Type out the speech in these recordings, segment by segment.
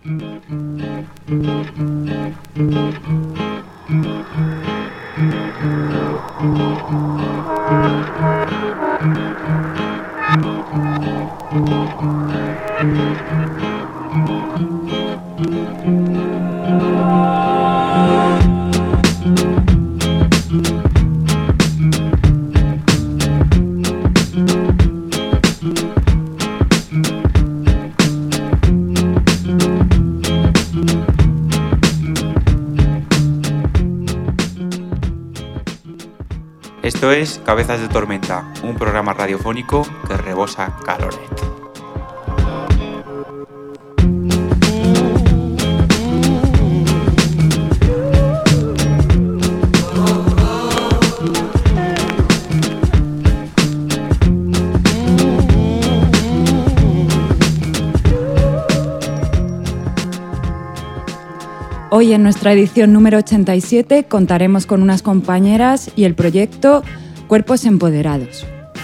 Esto es Cabezas de Tormenta, un programa radiofónico que rebosa caloret. Hoy en nuestra edición número 87 contaremos con unas compañeras y el proyecto Cuerpos Empoderados.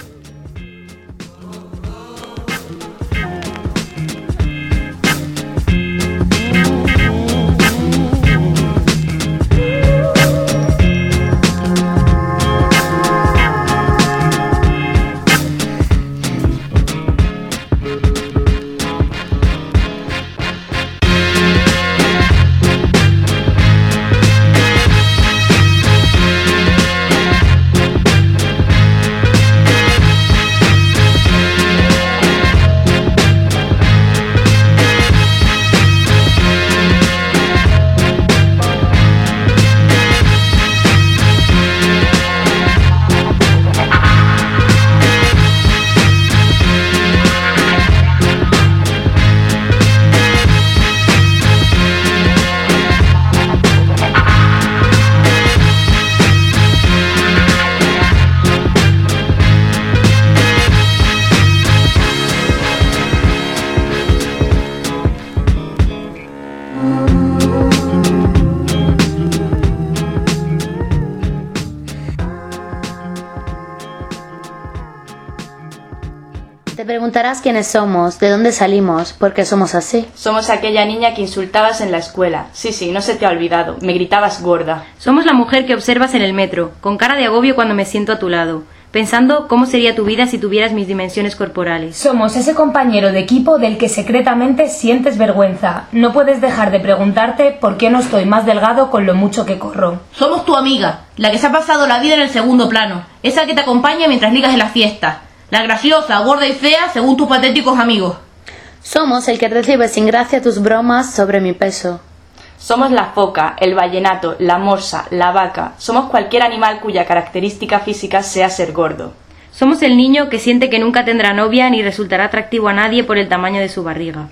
Te preguntarás quiénes somos, de dónde salimos, por qué somos así. Somos aquella niña que insultabas en la escuela. Sí, no se te ha olvidado. Me gritabas gorda. Somos la mujer que observas en el metro, con cara de agobio cuando me siento a tu lado, pensando cómo sería tu vida si tuvieras mis dimensiones corporales. Somos ese compañero de equipo del que secretamente sientes vergüenza. No puedes dejar de preguntarte por qué no estoy más delgado con lo mucho que corro. Somos tu amiga, la que se ha pasado la vida en el segundo plano, esa que te acompaña mientras ligas en las fiestas. La graciosa, gorda y fea según tus patéticos amigos. Somos el que recibe sin gracia tus bromas sobre mi peso. Somos la foca, el vallenato, la morsa, la vaca. Somos cualquier animal cuya característica física sea ser gordo. Somos el niño que siente que nunca tendrá novia ni resultará atractivo a nadie por el tamaño de su barriga.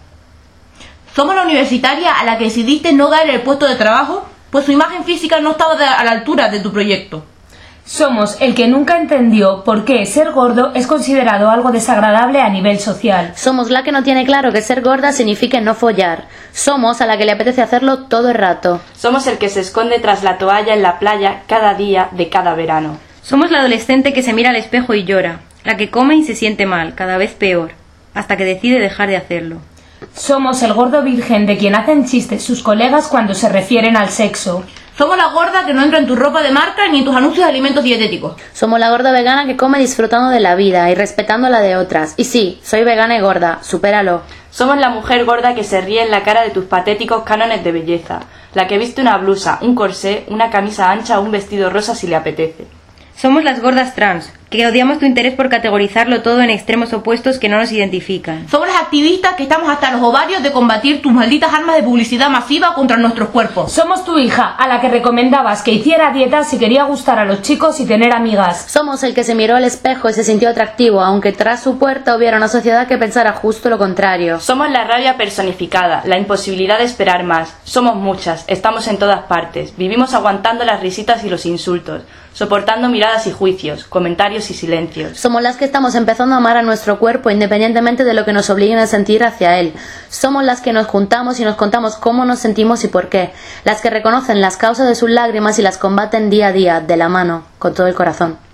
Somos la universitaria a la que decidiste no dar el puesto de trabajo, pues su imagen física no estaba a la altura de tu proyecto. Somos el que nunca entendió por qué ser gordo es considerado algo desagradable a nivel social. Somos la que no tiene claro que ser gorda significa no follar. Somos a la que le apetece hacerlo todo el rato. Somos el que se esconde tras la toalla en la playa cada día de cada verano. Somos la adolescente que se mira al espejo y llora, la que come y se siente mal, cada vez peor, hasta que decide dejar de hacerlo. Somos el gordo virgen de quien hacen chistes sus colegas cuando se refieren al sexo. Somos la gorda que no entra en tu ropa de marca ni en tus anuncios de alimentos dietéticos. Somos la gorda vegana que come disfrutando de la vida y respetando la de otras. Y sí, soy vegana y gorda, supéralo. Somos la mujer gorda que se ríe en la cara de tus patéticos cánones de belleza, la que viste una blusa, un corsé, una camisa ancha o un vestido rosa si le apetece. Somos las gordas trans, que odiamos tu interés por categorizarlo todo en extremos opuestos que no nos identifican. Somos las activistas que estamos hasta los ovarios de combatir tus malditas armas de publicidad masiva contra nuestros cuerpos. Somos tu hija, a la que recomendabas que hiciera dieta si quería gustar a los chicos y tener amigas. Somos el que se miró al espejo y se sintió atractivo, aunque tras su puerta hubiera una sociedad que pensara justo lo contrario. Somos la rabia personificada, la imposibilidad de esperar más. Somos muchas, estamos en todas partes, vivimos aguantando las risitas y los insultos, soportando miradas y juicios, comentarios y silencios. Somos las que estamos empezando a amar a nuestro cuerpo independientemente de lo que nos obliguen a sentir hacia él. Somos las que nos juntamos y nos contamos cómo nos sentimos y por qué. Las que reconocen las causas de sus lágrimas y las combaten día a día, de la mano, con todo el corazón.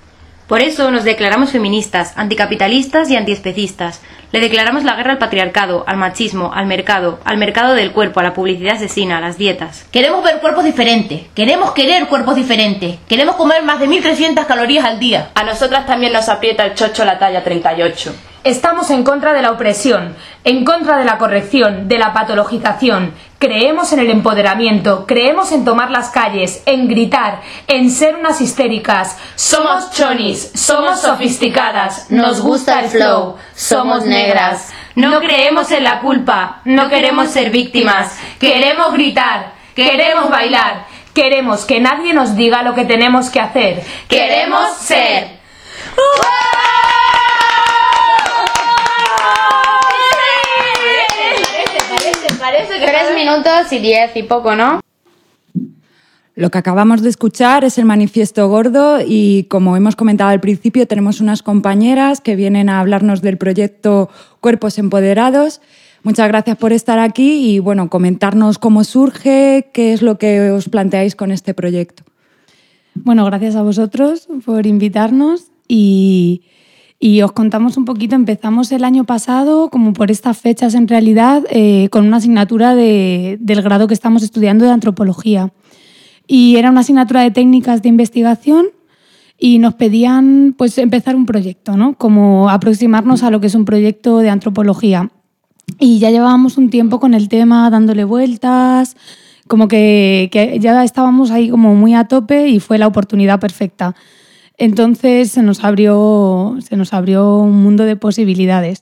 Por eso nos declaramos feministas, anticapitalistas y antiespecistas. Le declaramos la guerra al patriarcado, al machismo, al mercado del cuerpo, a la publicidad asesina, a las dietas. Queremos ver cuerpos diferentes, queremos querer cuerpos diferentes, queremos comer más de 1300 calorías al día. A nosotras también nos aprieta el chocho la talla 38. Estamos en contra de la opresión, en contra de la corrección, de la patologización. Creemos en el empoderamiento, creemos en tomar las calles, en gritar, en ser unas histéricas. Somos chonis, somos sofisticadas, nos gusta el flow, somos negras. No creemos en la culpa, no queremos ser víctimas. Queremos gritar, queremos bailar, queremos que nadie nos diga lo que tenemos que hacer. Queremos ser. Parece que 3 minutos y 10 y poco, ¿no? Lo que acabamos de escuchar es el Manifiesto Gordo y, como hemos comentado al principio, tenemos unas compañeras que vienen a hablarnos del proyecto Cuerpos Empoderados. Muchas gracias por estar aquí y, bueno, comentarnos cómo surge, qué es lo que os planteáis con este proyecto. Bueno, gracias a vosotros por invitarnos y os contamos un poquito. Empezamos el año pasado, como por estas fechas en realidad, con una asignatura del grado que estamos estudiando de antropología. Y era una asignatura de técnicas de investigación y nos pedían pues empezar un proyecto, ¿no? Como aproximarnos a lo que es un proyecto de antropología. Y ya llevábamos un tiempo con el tema dándole vueltas, como que ya estábamos ahí como muy a tope y fue la oportunidad perfecta. Entonces se nos abrió un mundo de posibilidades.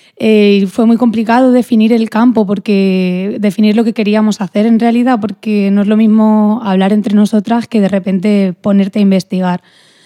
Fue muy complicado definir el campo, definir lo que queríamos hacer en realidad, porque no es lo mismo hablar entre nosotras que de repente ponerte a investigar.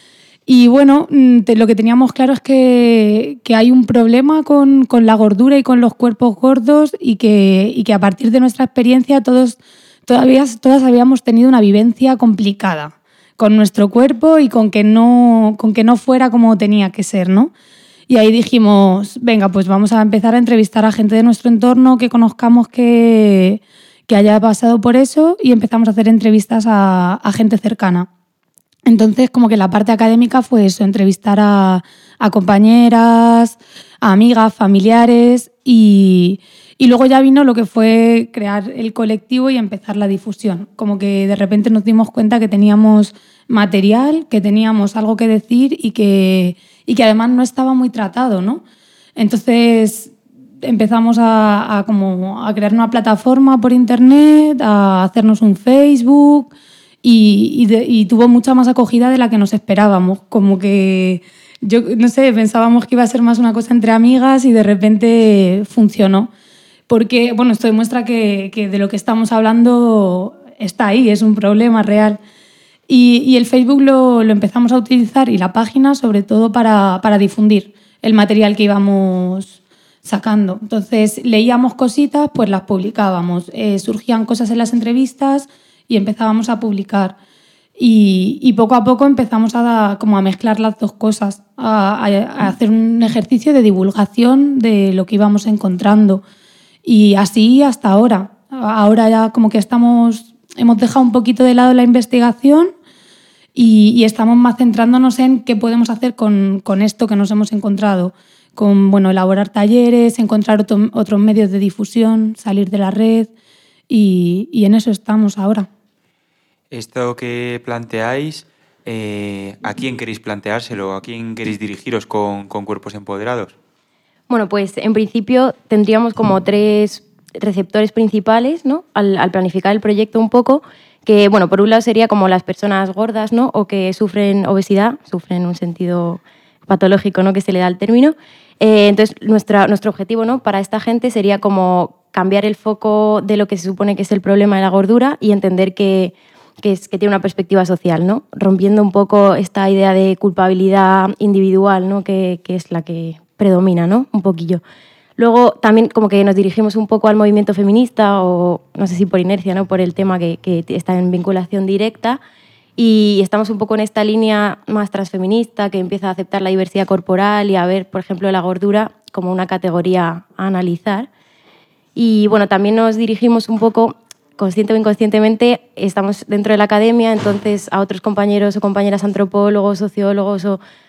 Y bueno, lo que teníamos claro es que hay un problema con la gordura y con los cuerpos gordos y que a partir de nuestra experiencia todas habíamos tenido una vivencia complicada con nuestro cuerpo y con que no fuera como tenía que ser, ¿no? Y ahí dijimos, venga, pues vamos a empezar a entrevistar a gente de nuestro entorno que conozcamos que haya pasado por eso, y empezamos a hacer entrevistas a gente cercana. Entonces, como que la parte académica fue eso, entrevistar a compañeras, a amigas, familiares, y luego ya vino lo que fue crear el colectivo y empezar la difusión. Como que de repente nos dimos cuenta que teníamos material, que teníamos algo que decir y que además no estaba muy tratado, ¿no? Entonces empezamos a crear una plataforma por internet, a hacernos un Facebook y tuvo mucha más acogida de la que nos esperábamos. Como que, yo no sé, pensábamos que iba a ser más una cosa entre amigas y de repente funcionó. Porque, bueno, esto demuestra que de lo que estamos hablando está ahí, es un problema real. Y el Facebook lo empezamos a utilizar, y la página sobre todo para difundir el material que íbamos sacando. Entonces leíamos cositas, pues las publicábamos. Surgían cosas en las entrevistas y empezábamos a publicar. Y poco a poco empezamos a mezclar las dos cosas, a hacer un ejercicio de divulgación de lo que íbamos encontrando. Y así hasta ahora. Ahora ya como que hemos dejado un poquito de lado la investigación y estamos más centrándonos en qué podemos hacer con esto que nos hemos encontrado. Con, bueno, elaborar talleres, encontrar otros medios de difusión, salir de la red, y en eso estamos ahora. Esto que planteáis, ¿a quién queréis planteárselo? ¿A quién queréis dirigiros con Cuerpos Empoderados? Bueno, pues en principio tendríamos como 3 receptores principales, ¿no? Al planificar el proyecto un poco, que, bueno, por un lado sería como las personas gordas, ¿no? O que sufren obesidad, sufren un sentido patológico, ¿no? Que se le da al término. Entonces, nuestro objetivo, ¿no? Para esta gente sería como cambiar el foco de lo que se supone que es el problema de la gordura y entender que tiene una perspectiva social, ¿no? Rompiendo un poco esta idea de culpabilidad individual, ¿no? Que es la que predomina, ¿no? Un poquillo. Luego también como que nos dirigimos un poco al movimiento feminista, o no sé si por inercia, ¿no? Por el tema que está en vinculación directa, y estamos un poco en esta línea más transfeminista que empieza a aceptar la diversidad corporal y a ver, por ejemplo, la gordura como una categoría a analizar. Y bueno, también nos dirigimos un poco, consciente o inconscientemente, estamos dentro de la academia, entonces a otros compañeros o compañeras antropólogos, sociólogos o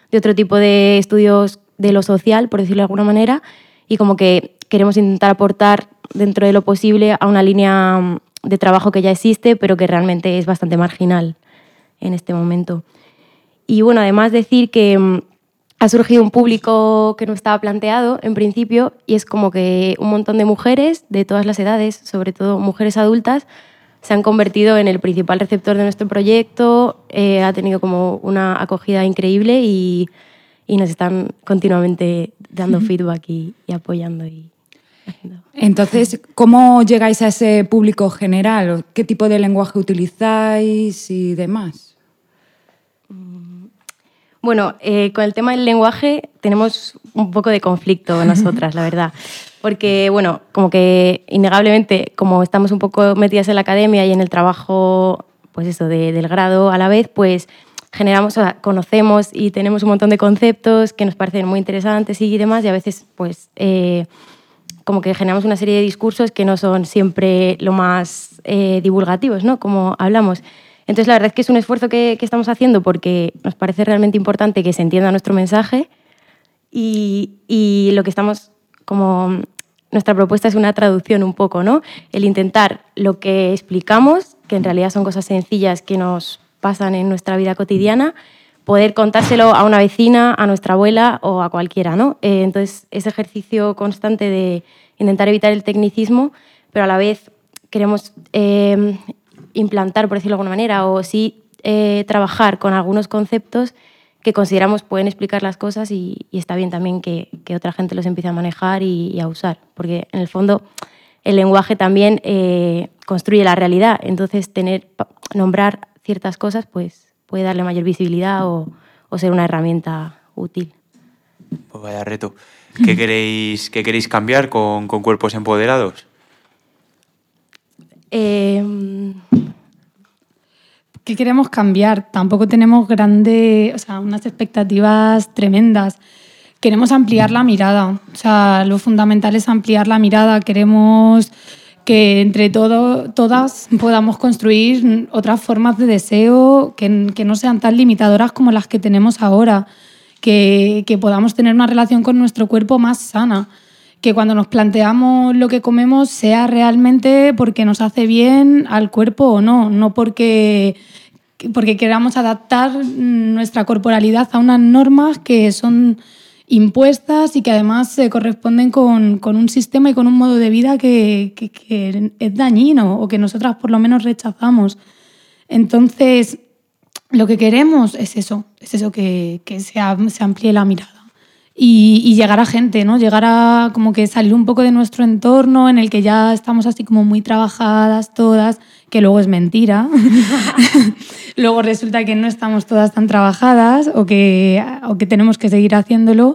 otro tipo de estudios de lo social, por decirlo de alguna manera, y como que queremos intentar aportar dentro de lo posible a una línea de trabajo que ya existe, pero que realmente es bastante marginal en este momento. Y bueno, además decir que ha surgido un público que no estaba planteado en principio, y es como que un montón de mujeres de todas las edades, sobre todo mujeres adultas, se han convertido en el principal receptor de nuestro proyecto. Ha tenido como una acogida increíble y nos están continuamente dando feedback y apoyando. Entonces, ¿cómo llegáis a ese público general? ¿Qué tipo de lenguaje utilizáis y demás? Bueno, con el tema del lenguaje tenemos un poco de conflicto nosotras, la verdad. Porque, bueno, como que innegablemente, como estamos un poco metidas en la academia y en el trabajo, pues eso, del grado a la vez, pues generamos, o sea, conocemos y tenemos un montón de conceptos que nos parecen muy interesantes y demás, y a veces, pues, como que generamos una serie de discursos que no son siempre lo más divulgativos, ¿no? Como hablamos. Entonces, la verdad es que es un esfuerzo que estamos haciendo porque nos parece realmente importante que se entienda nuestro mensaje y lo que estamos como... Nuestra propuesta es una traducción un poco, ¿no? El intentar lo que explicamos, que en realidad son cosas sencillas que nos pasan en nuestra vida cotidiana, poder contárselo a una vecina, a nuestra abuela o a cualquiera, ¿no? Entonces, ese ejercicio constante de intentar evitar el tecnicismo, pero a la vez queremos implantar, por decirlo de alguna manera, o sí trabajar con algunos conceptos que consideramos pueden explicar las cosas y está bien también que otra gente los empiece a manejar y a usar, porque en el fondo el lenguaje también construye la realidad, entonces nombrar ciertas cosas pues puede darle mayor visibilidad o ser una herramienta útil. Pues vaya reto. ¿Qué queréis cambiar con Cuerpos Empoderados? ¿Qué queremos cambiar? Tampoco tenemos unas expectativas tremendas. Queremos ampliar la mirada. O sea, lo fundamental es ampliar la mirada. Queremos que entre todas podamos construir otras formas de deseo que no sean tan limitadoras como las que tenemos ahora. Que podamos tener una relación con nuestro cuerpo más sana. Que cuando nos planteamos lo que comemos sea realmente porque nos hace bien al cuerpo o no porque queramos adaptar nuestra corporalidad a unas normas que son impuestas y que además se corresponden con un sistema y con un modo de vida que es dañino o que nosotras por lo menos rechazamos. Entonces, lo que queremos es eso que se amplíe la mirada. Y llegar a gente, ¿no? Llegar a como que salir un poco de nuestro entorno en el que ya estamos así como muy trabajadas todas, que luego es mentira. Luego resulta que no estamos todas tan trabajadas o que tenemos que seguir haciéndolo.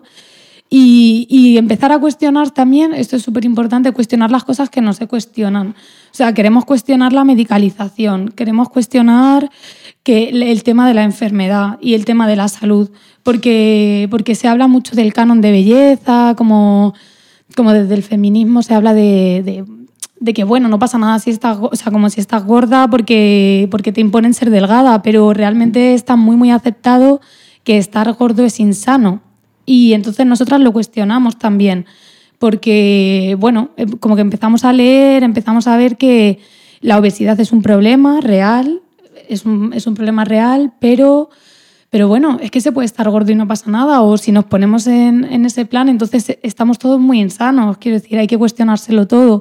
Y empezar a cuestionar también, esto es súper importante, cuestionar las cosas que no se cuestionan. O sea, queremos cuestionar la medicalización, queremos cuestionar el tema de la enfermedad y el tema de la salud, porque se habla mucho del canon de belleza, como desde el feminismo se habla de que, bueno, no pasa nada si estás, o sea, como si estás gorda porque te imponen ser delgada, pero realmente está muy, muy aceptado que estar gordo es insano. Y entonces nosotras lo cuestionamos también, porque, bueno, como que empezamos a leer, empezamos a ver que la obesidad es un problema real, es un problema real, pero bueno, es que se puede estar gordo y no pasa nada, o si nos ponemos en ese plan, entonces estamos todos muy insanos, quiero decir, hay que cuestionárselo todo.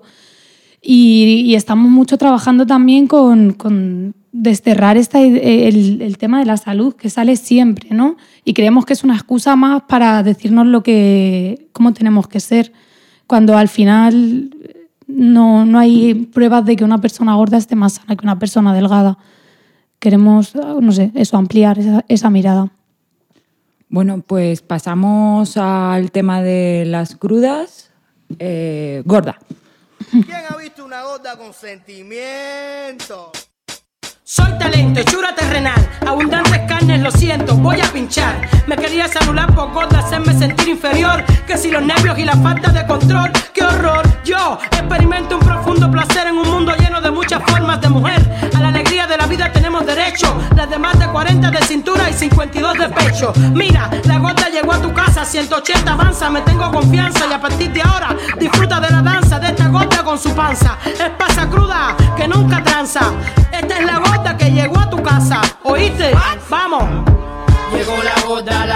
Y estamos mucho trabajando también con desterrar el tema de la salud, que sale siempre, ¿no? Y creemos que es una excusa más para decirnos cómo tenemos que ser, cuando al final no hay pruebas de que una persona gorda esté más sana que una persona delgada. Queremos, no sé, ampliar esa mirada. Bueno, pues pasamos al tema de las crudas. Gorda. ¿Quién ha visto una gorda con sentimiento? Soy talento, hechura terrenal, abundantes carnes, lo siento, voy a pinchar. Me querías anular por gorda, hacerme sentir inferior. Que si los nervios y la falta de control, qué horror. Yo experimento un profundo placer en un mundo lleno de muchas formas de mujer. A la alegría de la vida tenemos derecho, las de más de 40 de cintura y 52 de pecho. pecho. Mira, la gorda llegó a tu casa, 180 avanza, me tengo confianza y a partir de ahora disfruta de la danza de esta gorda con su panza. Es pasa cruda que nunca tranza. Esta es la gorda que llegó a tu casa. ¿Oíste? Vamos. Llegó la gorda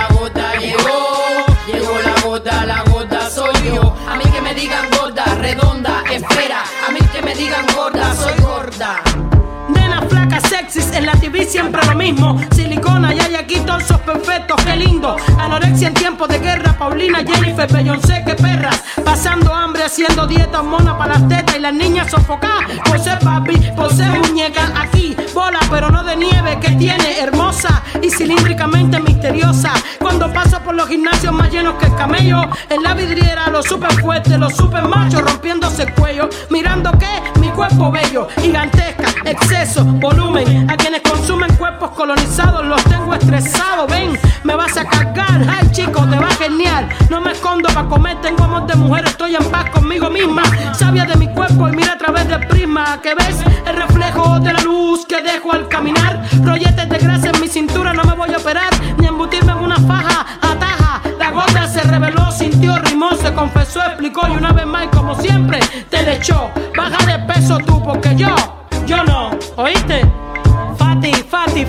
llegó. Llegó la gorda soy yo. A mí que me digan gorda, redonda, esfera. A mí que me digan gorda, soy gorda. Nena flaca, sexys, en la TV siempre lo mismo. Silicona y hay aquí torsos perfectos, qué lindo. Anorexia en tiempos de guerra, Paulina, Jennifer, Beyoncé, qué perras. Pasando hambre, haciendo dieta, hormona para las tetas y las niñas sofocadas. Por ser papi, por ser muñeca, aquí, bola pero no de nieve, que tiene, hermosa y cilíndricamente misteriosa. Cuando paso por los gimnasios más llenos que el camello, en la vidriera los super fuertes, los super machos rompiéndose el cuello. Mirando que mi cuerpo bello, gigantesca, exceso, volumen. A quienes consumen cuerpos colonizados los tengo estresados. Ven, me vas a cargar, ay chico, te va genial. No me escondo pa' comer, tengo amor de mujer, estoy en paz conmigo misma. Sabia de mi cuerpo y mira a través del prisma, que ves el reflejo de la luz que dejo al caminar. Rolletes de grasa en mi cintura, no me voy a operar ni embutirme en una faja ataja. La gorda se reveló, sintió, rimó, se confesó, explicó y una vez más y como siempre te le echó. Baja de peso tú porque yo no, ¿oíste? Fati,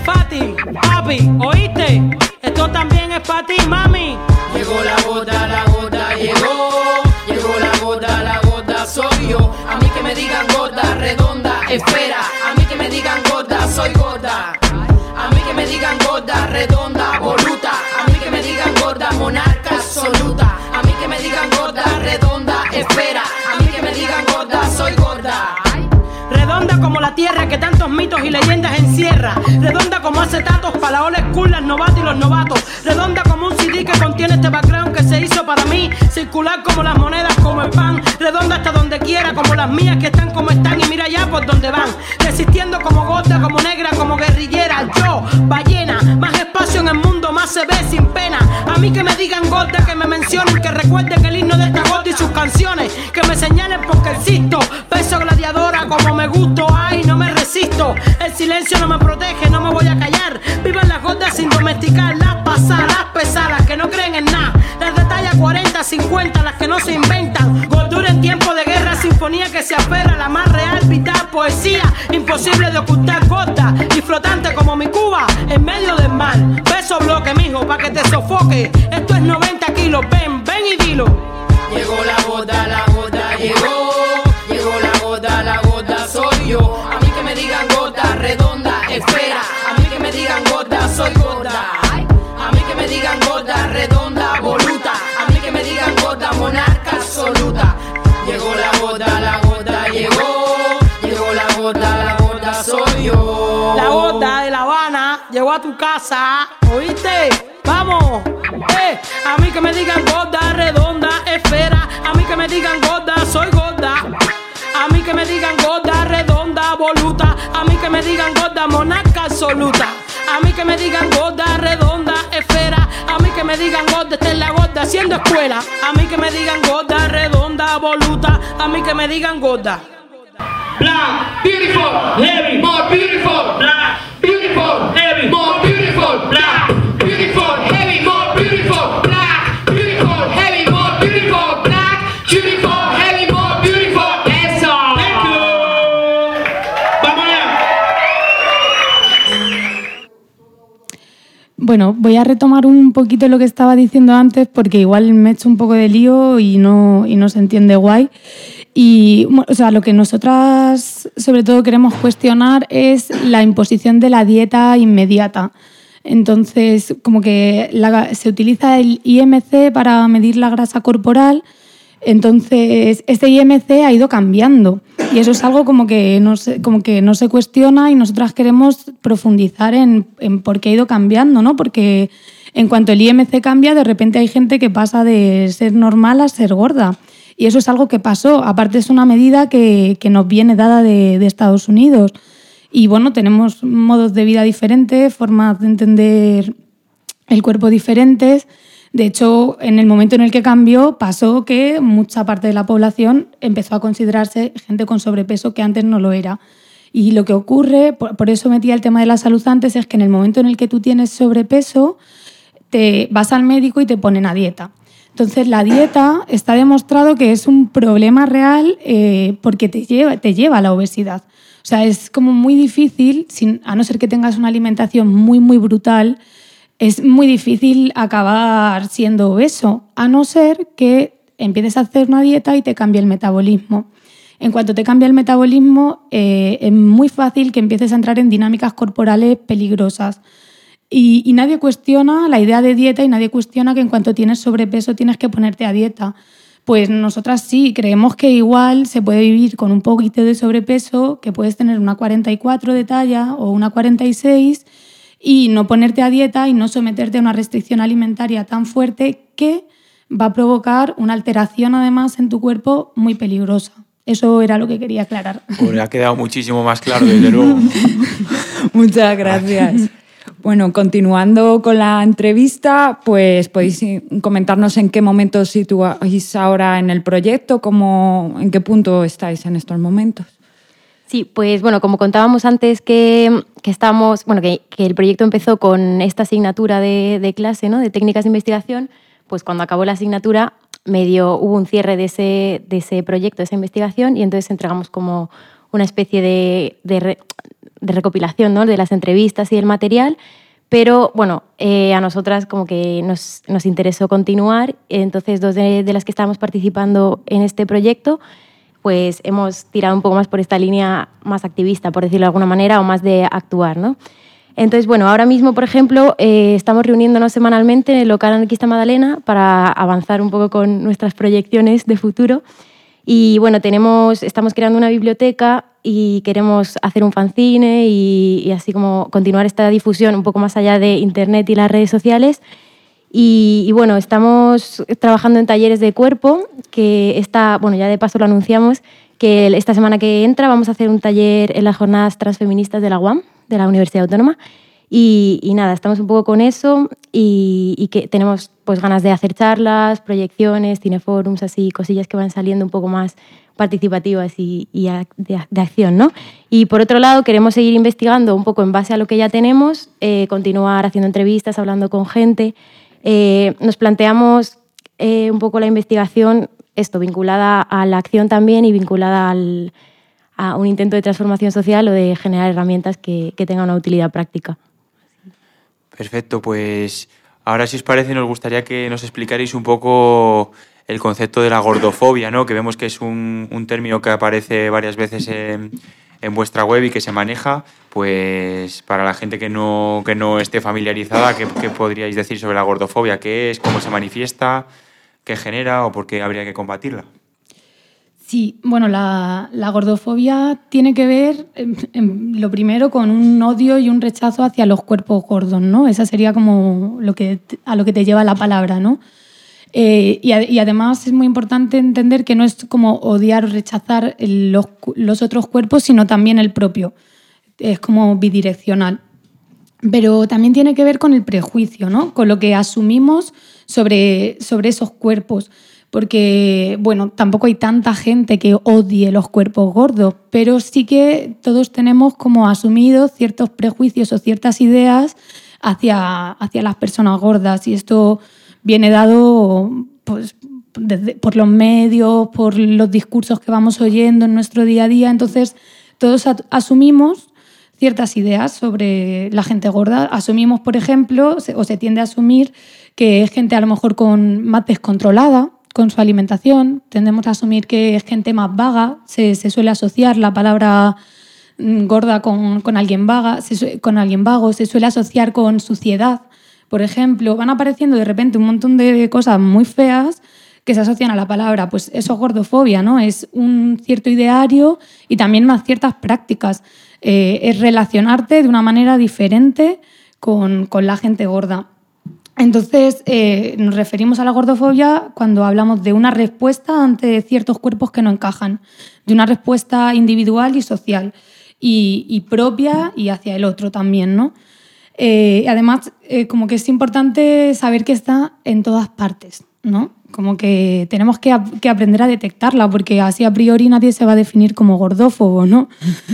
papi, ¿oíste? Esto también es para ti, mami. Llegó la gorda llegó. Llegó la gorda soy yo. A mí que me digan gorda, redonda, esfera. A mí que me digan gorda, soy gorda. A mí que me digan gorda, redonda, voluta. A mí que me digan gorda, monarca absoluta. A mí que me digan gorda, redonda, esfera. A mí que me digan gorda, soy gorda. Redonda como la tierra que tantos mitos y leyendas encierra. Redonda como acetatos para la old school, las novatas y los novatos. Redonda como un CD que contiene este background que se hizo para mí. Circular como las monedas, como el pan. Redonda hasta donde quiera, como las mías que están como están y mira ya por donde van. Resistiendo como gorda, como negra, como guerrillera. Yo, ballena, más espacio en el mundo, más se ve sin pena. A mí que me digan gorda, que me mencionen, que recuerden el himno de esta gorda y sus canciones. Que me señalen porque existo. Peso gladiadora como me gusto, ay, no me resisto. El silencio no me protege, no me voy a callar. Vivan las gordas sin domesticar, las pasadas, las pesadas, que no creen en nada. Las de talla 40, 50, las que no se inventan. Gordura en tiempo de guerra, sinfonía que se aferra, la más real, vital, poesía, imposible de ocultar, gorda y flotante como mi Cuba en medio del mar. Beso bloque, mijo, pa' que te sofoque. Esto es 90 kilos, ven y dilo. Llegó la gorda llegó. Llegó la gorda soy yo. A mí que me digan gorda, redonda, esfera. A mí que me digan gorda, soy gorda. A mí que me digan gorda, redonda, voluta. A mí que me digan gorda, monarca absoluta. Llegó la gorda llegó. Llegó la gorda soy yo. La gorda de La Habana llegó a tu casa, ¿oíste? Vamos, a mí que me digan gorda, redonda, esfera. A mí que me digan gorda, soy gorda. A mí que me digan gorda, redonda, voluta. A mí que me digan gorda, monarca absoluta. A mí que me digan gorda, redonda, esfera. A mí que me digan gorda, esta es la gorda haciendo escuela. A mí que me digan gorda, redonda, voluta. A mí que me digan gorda. Black, beautiful, heavy, more beautiful. Black, beautiful, heavy, more beautiful. Black, beautiful, heavy, more beautiful. Black, beautiful, heavy, more beautiful. Black, beautiful, heavy, more beautiful. Eso. Thank you. Vamos allá. Bueno, voy a retomar un poquito lo que estaba diciendo antes porque igual me he hecho un poco de lío y no se entiende guay. Y o sea, lo que nosotras sobre todo queremos cuestionar es la imposición de la dieta inmediata. Entonces, como que se utiliza el IMC para medir la grasa corporal. Entonces, este IMC ha ido cambiando y eso es algo como que no se cuestiona y nosotras queremos profundizar en por qué ha ido cambiando, ¿no? Porque en cuanto el IMC cambia, de repente hay gente que pasa de ser normal a ser gorda. Y eso es algo que pasó. Aparte es una medida que nos viene dada de Estados Unidos. Y bueno, tenemos modos de vida diferentes, formas de entender el cuerpo diferentes. De hecho, en el momento en el que cambió, pasó que mucha parte de la población empezó a considerarse gente con sobrepeso que antes no lo era. Y lo que ocurre, por eso metía el tema de la salud antes, es que en el momento en el que tú tienes sobrepeso, te vas al médico y te ponen a dieta. Entonces, la dieta está demostrado que es un problema real porque te lleva a la obesidad. O sea, es como muy difícil, a no ser que tengas una alimentación muy, muy brutal, es muy difícil acabar siendo obeso, a no ser que empieces a hacer una dieta y te cambie el metabolismo. En cuanto te cambia el metabolismo, es muy fácil que empieces a entrar en dinámicas corporales peligrosas. Y nadie cuestiona la idea de dieta y nadie cuestiona que en cuanto tienes sobrepeso tienes que ponerte a dieta. Pues nosotras sí, creemos que igual se puede vivir con un poquito de sobrepeso, que puedes tener una 44 de talla o una 46 y no ponerte a dieta y no someterte a una restricción alimentaria tan fuerte que va a provocar una alteración además en tu cuerpo muy peligrosa. Eso era lo que quería aclarar. Pues ha quedado muchísimo más claro, desde luego. Muchas gracias. Bueno, continuando con la entrevista, pues podéis comentarnos en qué momento os situáis ahora en el proyecto, en qué punto estáis en estos momentos. Sí, pues bueno, como contábamos antes que el proyecto empezó con esta asignatura de clase, ¿no?, de técnicas de investigación, pues cuando acabó la asignatura hubo un cierre de ese proyecto, de esa investigación, y entonces entregamos como una especie de recopilación, ¿no?, de las entrevistas y del material, pero bueno, a nosotras como que nos interesó continuar, entonces dos de las que estábamos participando en este proyecto, pues hemos tirado un poco más por esta línea más activista, por decirlo de alguna manera, o más de actuar, ¿no? Entonces, bueno, ahora mismo, por ejemplo, estamos reuniéndonos semanalmente en el local Anarquista Madalena para avanzar un poco con nuestras proyecciones de futuro. Y bueno, estamos creando una biblioteca y queremos hacer un fanzine y así como continuar esta difusión un poco más allá de Internet y las redes sociales. Y bueno, estamos trabajando en talleres de cuerpo, que ya de paso lo anunciamos, que esta semana que entra vamos a hacer un taller en las jornadas transfeministas de la UAM, de la Universidad Autónoma. Y nada, estamos un poco con eso y que tenemos pues ganas de hacer charlas, proyecciones, cineforums, así, cosillas que van saliendo un poco más participativas y de acción, ¿no? Y por otro lado, queremos seguir investigando un poco en base a lo que ya tenemos, continuar haciendo entrevistas, hablando con gente. Nos planteamos un poco la investigación, vinculada a la acción también y vinculada a un intento de transformación social o de generar herramientas que tengan una utilidad práctica. Perfecto, pues ahora, si os parece, nos gustaría que nos explicarais un poco el concepto de la gordofobia, ¿no?, que vemos que es un término que aparece varias veces en vuestra web y que se maneja. Pues para la gente que no esté familiarizada, ¿qué podríais decir sobre la gordofobia? ¿Qué es? ¿Cómo se manifiesta? ¿Qué genera? ¿O por qué habría que combatirla? Sí, bueno, la gordofobia tiene que ver, lo primero, con un odio y un rechazo hacia los cuerpos gordos, ¿no? Esa sería como a lo que te lleva la palabra, ¿no? Y además es muy importante entender que no es como odiar o rechazar los otros cuerpos, sino también el propio. Es como bidireccional. Pero también tiene que ver con el prejuicio, ¿no?, con lo que asumimos sobre esos cuerpos. Porque, bueno, tampoco hay tanta gente que odie los cuerpos gordos, pero sí que todos tenemos como asumidos ciertos prejuicios o ciertas ideas hacia las personas gordas, y esto viene dado pues, por los medios, por los discursos que vamos oyendo en nuestro día a día. Entonces, todos asumimos ciertas ideas sobre la gente gorda. Asumimos, por ejemplo, o se tiende a asumir que es gente a lo mejor más descontrolada con su alimentación. Tendemos a asumir que es gente más vaga. Se suele asociar la palabra gorda con alguien vago. Se suele asociar con suciedad. Por ejemplo, van apareciendo de repente un montón de cosas muy feas que se asocian a la palabra. Pues eso es gordofobia, ¿no? Es un cierto ideario y también unas ciertas prácticas. Es relacionarte de una manera diferente con la gente gorda. Entonces, nos referimos a la gordofobia cuando hablamos de una respuesta ante ciertos cuerpos que no encajan, de una respuesta individual y social, y propia y hacia el otro también, ¿no? Además, como que es importante saber que está en todas partes, ¿no? Como que tenemos que aprender a detectarla, porque así a priori nadie se va a definir como gordófobo, ¿no?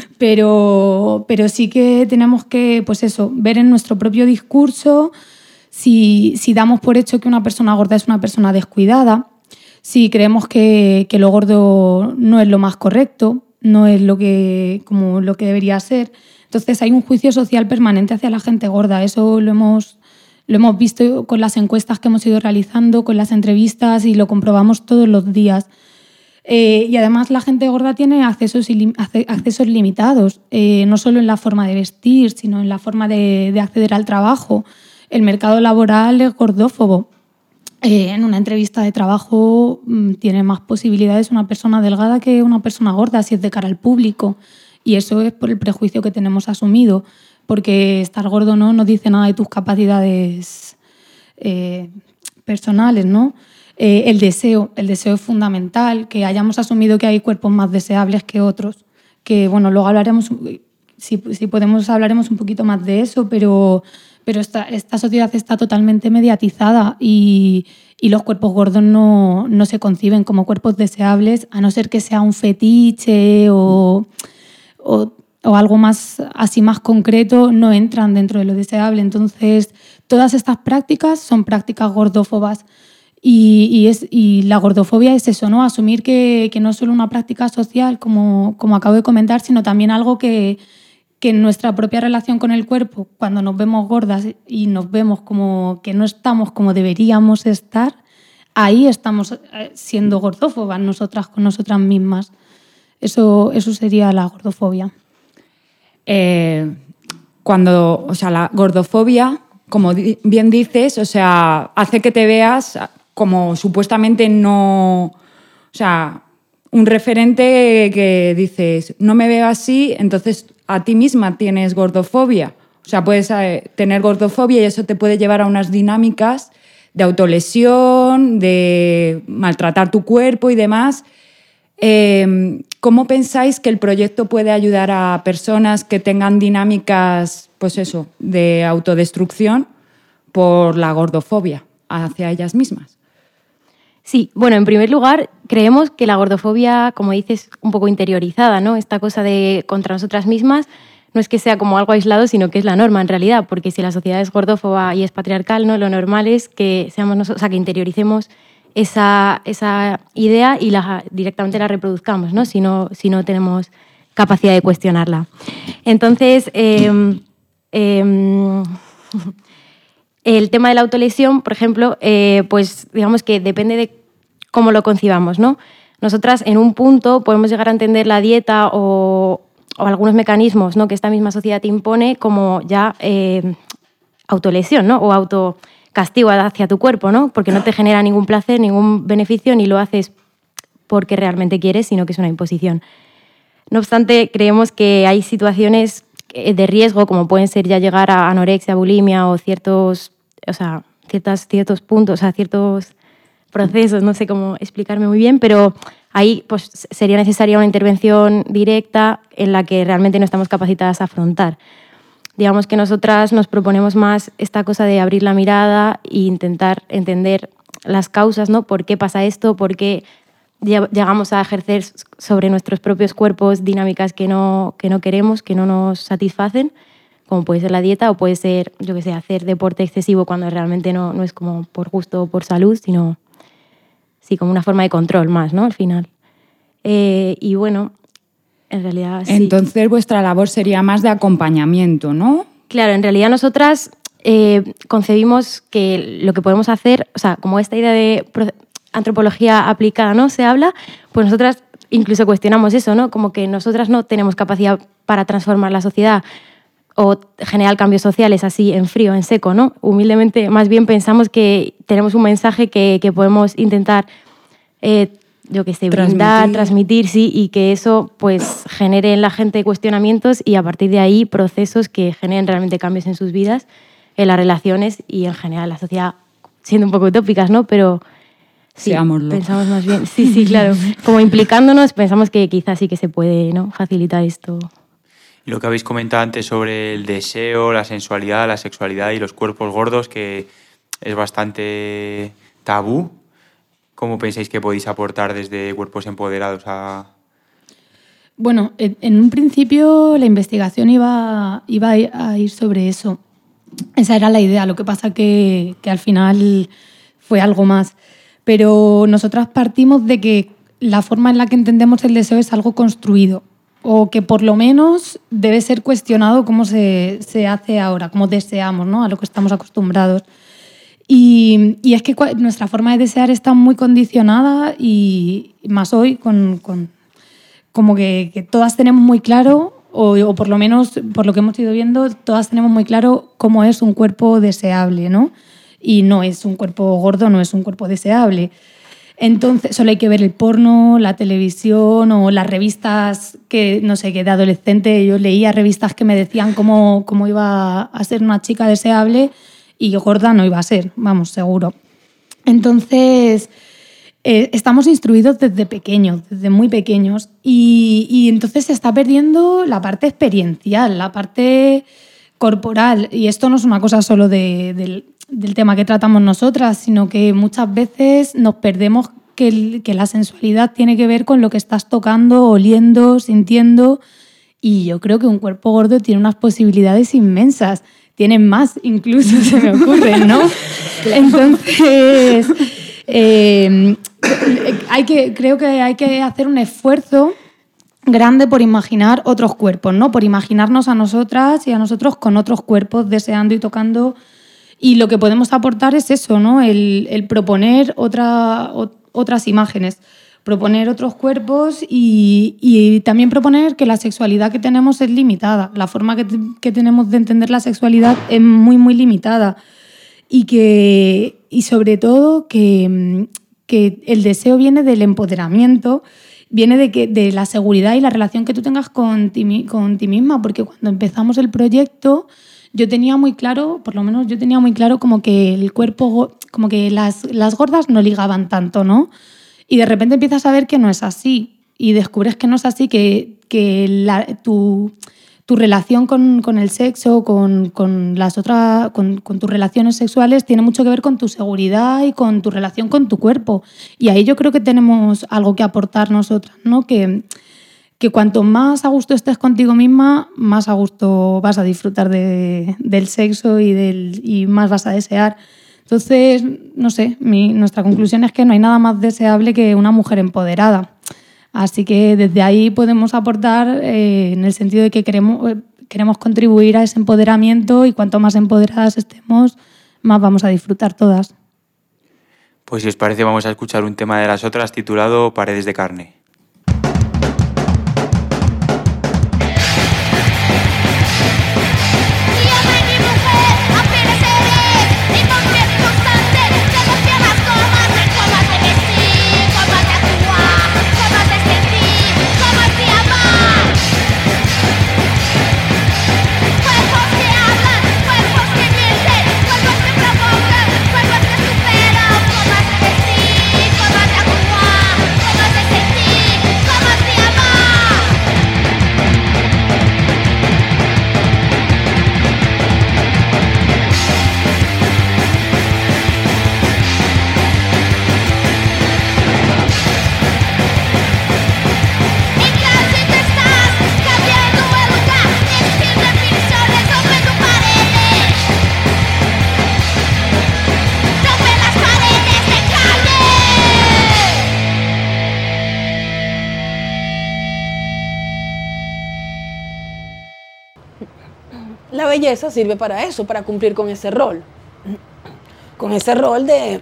Pero sí que tenemos que, pues eso, ver en nuestro propio discurso si damos por hecho que una persona gorda es una persona descuidada, si creemos que lo gordo no es lo más correcto, no es como lo que debería ser. Entonces hay un juicio social permanente hacia la gente gorda. Eso lo hemos visto con las encuestas que hemos ido realizando, con las entrevistas, y lo comprobamos todos los días. Y además la gente gorda tiene accesos limitados, no solo en la forma de vestir, sino en la forma de acceder al trabajo. El mercado laboral es gordófobo. En una entrevista de trabajo tiene más posibilidades una persona delgada que una persona gorda si es de cara al público. Y eso es por el prejuicio que tenemos asumido, porque estar gordo no dice nada de tus capacidades personales, ¿no? El deseo es fundamental, que hayamos asumido que hay cuerpos más deseables que otros, que bueno, luego hablaremos, si podemos hablaremos un poquito más de eso, pero esta sociedad está totalmente mediatizada y los cuerpos gordos no se conciben como cuerpos deseables, a no ser que sea un fetiche o algo más así más concreto, no entran dentro de lo deseable. Entonces, todas estas prácticas son prácticas gordófobas. Y la gordofobia es eso, ¿no? Asumir que no es solo una práctica social, como acabo de comentar, sino también algo que en nuestra propia relación con el cuerpo, cuando nos vemos gordas y nos vemos como que no estamos como deberíamos estar, ahí estamos siendo gordófobas nosotras con nosotras mismas. Eso sería la gordofobia. La gordofobia, como bien dices, hace que te veas como supuestamente no... un referente que dices, no me veo así, entonces a ti misma tienes gordofobia. Puedes tener gordofobia y eso te puede llevar a unas dinámicas de autolesión, de maltratar tu cuerpo y demás. ¿Cómo pensáis que el proyecto puede ayudar a personas que tengan dinámicas, de autodestrucción por la gordofobia hacia ellas mismas? Sí, bueno, en primer lugar, creemos que la gordofobia, como dices, un poco interiorizada, ¿no? Esta cosa de contra nosotras mismas no es que sea como algo aislado, sino que es la norma en realidad, porque si la sociedad es gordófoba y es patriarcal, ¿no? Lo normal es que seamos nosotros, que interioricemos esa idea y directamente la reproduzcamos, ¿no? Si no tenemos capacidad de cuestionarla. Entonces, el tema de la autolesión, por ejemplo, pues digamos que depende de cómo lo concibamos, ¿no? Nosotras en un punto podemos llegar a entender la dieta o algunos mecanismos, ¿no? que esta misma sociedad impone como ya autolesión, ¿no? O autocastigo hacia tu cuerpo, ¿no? Porque no te genera ningún placer, ningún beneficio, ni lo haces porque realmente quieres, sino que es una imposición. No obstante, creemos que hay situaciones de riesgo, como pueden ser ya llegar a anorexia, bulimia o ciertos puntos, ciertos procesos, no sé cómo explicarme muy bien, pero ahí pues, sería necesaria una intervención directa en la que realmente no estamos capacitadas a afrontar. Digamos que nosotras nos proponemos más esta cosa de abrir la mirada e intentar entender las causas, ¿no? ¿Por qué pasa esto? ¿Por qué llegamos a ejercer sobre nuestros propios cuerpos dinámicas que no queremos, que no nos satisfacen? Como puede ser la dieta o puede ser, hacer deporte excesivo cuando realmente no es como por gusto o por salud, sino sí como una forma de control más, ¿no? Al final. Y bueno, en realidad sí. Entonces vuestra labor sería más de acompañamiento, ¿no? Claro, en realidad nosotras concebimos que lo que podemos hacer, como esta idea de antropología aplicada, ¿no? Se habla, pues nosotras incluso cuestionamos eso, ¿no? Como que nosotras no tenemos capacidad para transformar la sociedad o generar cambios sociales así en frío, en seco, ¿no? Humildemente, más bien pensamos que tenemos un mensaje que podemos intentar, brindar, transmitir, sí, y que eso pues genere en la gente cuestionamientos y a partir de ahí procesos que generen realmente cambios en sus vidas, en las relaciones y en general la sociedad, siendo un poco utópicas, ¿no? Pero sí, seámoslo. Pensamos más bien, sí, claro, como implicándonos, pensamos que quizás sí que se puede, ¿no? Facilitar esto. Y lo que habéis comentado antes sobre el deseo, la sensualidad, la sexualidad y los cuerpos gordos, que es bastante tabú. ¿Cómo pensáis que podéis aportar desde Cuerpos Empoderados a...? Bueno, en un principio la investigación iba a ir sobre eso. esa era la idea. Lo que pasa que al final fue algo más. Pero nosotras partimos de que la forma en la que entendemos el deseo es algo construido, o que por lo menos debe ser cuestionado cómo se hace ahora, cómo deseamos, ¿no? A lo que estamos acostumbrados. Y es que nuestra forma de desear está muy condicionada, y más hoy, como que todas tenemos muy claro, o por lo menos por lo que hemos ido viendo, todas tenemos muy claro cómo es un cuerpo deseable, ¿no? Y no es un cuerpo gordo, no es un cuerpo deseable. Entonces, solo hay que ver el porno, la televisión o las revistas que, no sé, que de adolescente yo leía revistas que me decían cómo iba a ser una chica deseable, y gorda no iba a ser, vamos, seguro. Entonces, estamos instruidos desde pequeños, desde muy pequeños, y entonces se está perdiendo la parte experiencial, la parte corporal, y esto no es una cosa solo del tema que tratamos nosotras, sino que muchas veces nos perdemos que la sensualidad tiene que ver con lo que estás tocando, oliendo, sintiendo, y yo creo que un cuerpo gordo tiene unas posibilidades inmensas, tiene más incluso, se me ocurren, ¿no? Entonces, creo que hay que hacer un esfuerzo grande por imaginar otros cuerpos, ¿no? Por imaginarnos a nosotras y a nosotros con otros cuerpos deseando y tocando. Y lo que podemos aportar es eso, ¿no? El proponer otras imágenes, proponer otros cuerpos, y también proponer que la sexualidad que tenemos es limitada. La forma que tenemos de entender la sexualidad es muy, muy limitada. Y sobre todo que el deseo viene del empoderamiento, viene de la seguridad y la relación que tú tengas con ti misma, porque cuando empezamos el proyecto yo tenía muy claro, por lo menos yo tenía muy claro como que el cuerpo, como que las gordas no ligaban tanto, ¿no? Y de repente empiezas a ver que no es así, y descubres que no es así, que tu relación con el sexo, con tus relaciones sexuales tiene mucho que ver con tu seguridad y con tu relación con tu cuerpo. Y ahí yo creo que tenemos algo que aportar nosotras, ¿no? Que cuanto más a gusto estés contigo misma, más a gusto vas a disfrutar del sexo y más vas a desear. Entonces, no sé, nuestra conclusión es que no hay nada más deseable que una mujer empoderada. Así que desde ahí podemos aportar en el sentido de que queremos contribuir a ese empoderamiento, y cuanto más empoderadas estemos, más vamos a disfrutar todas. Pues si os parece, vamos a escuchar un tema de las otras titulado Paredes de carne. La belleza sirve para eso, para cumplir con ese rol. Con ese rol de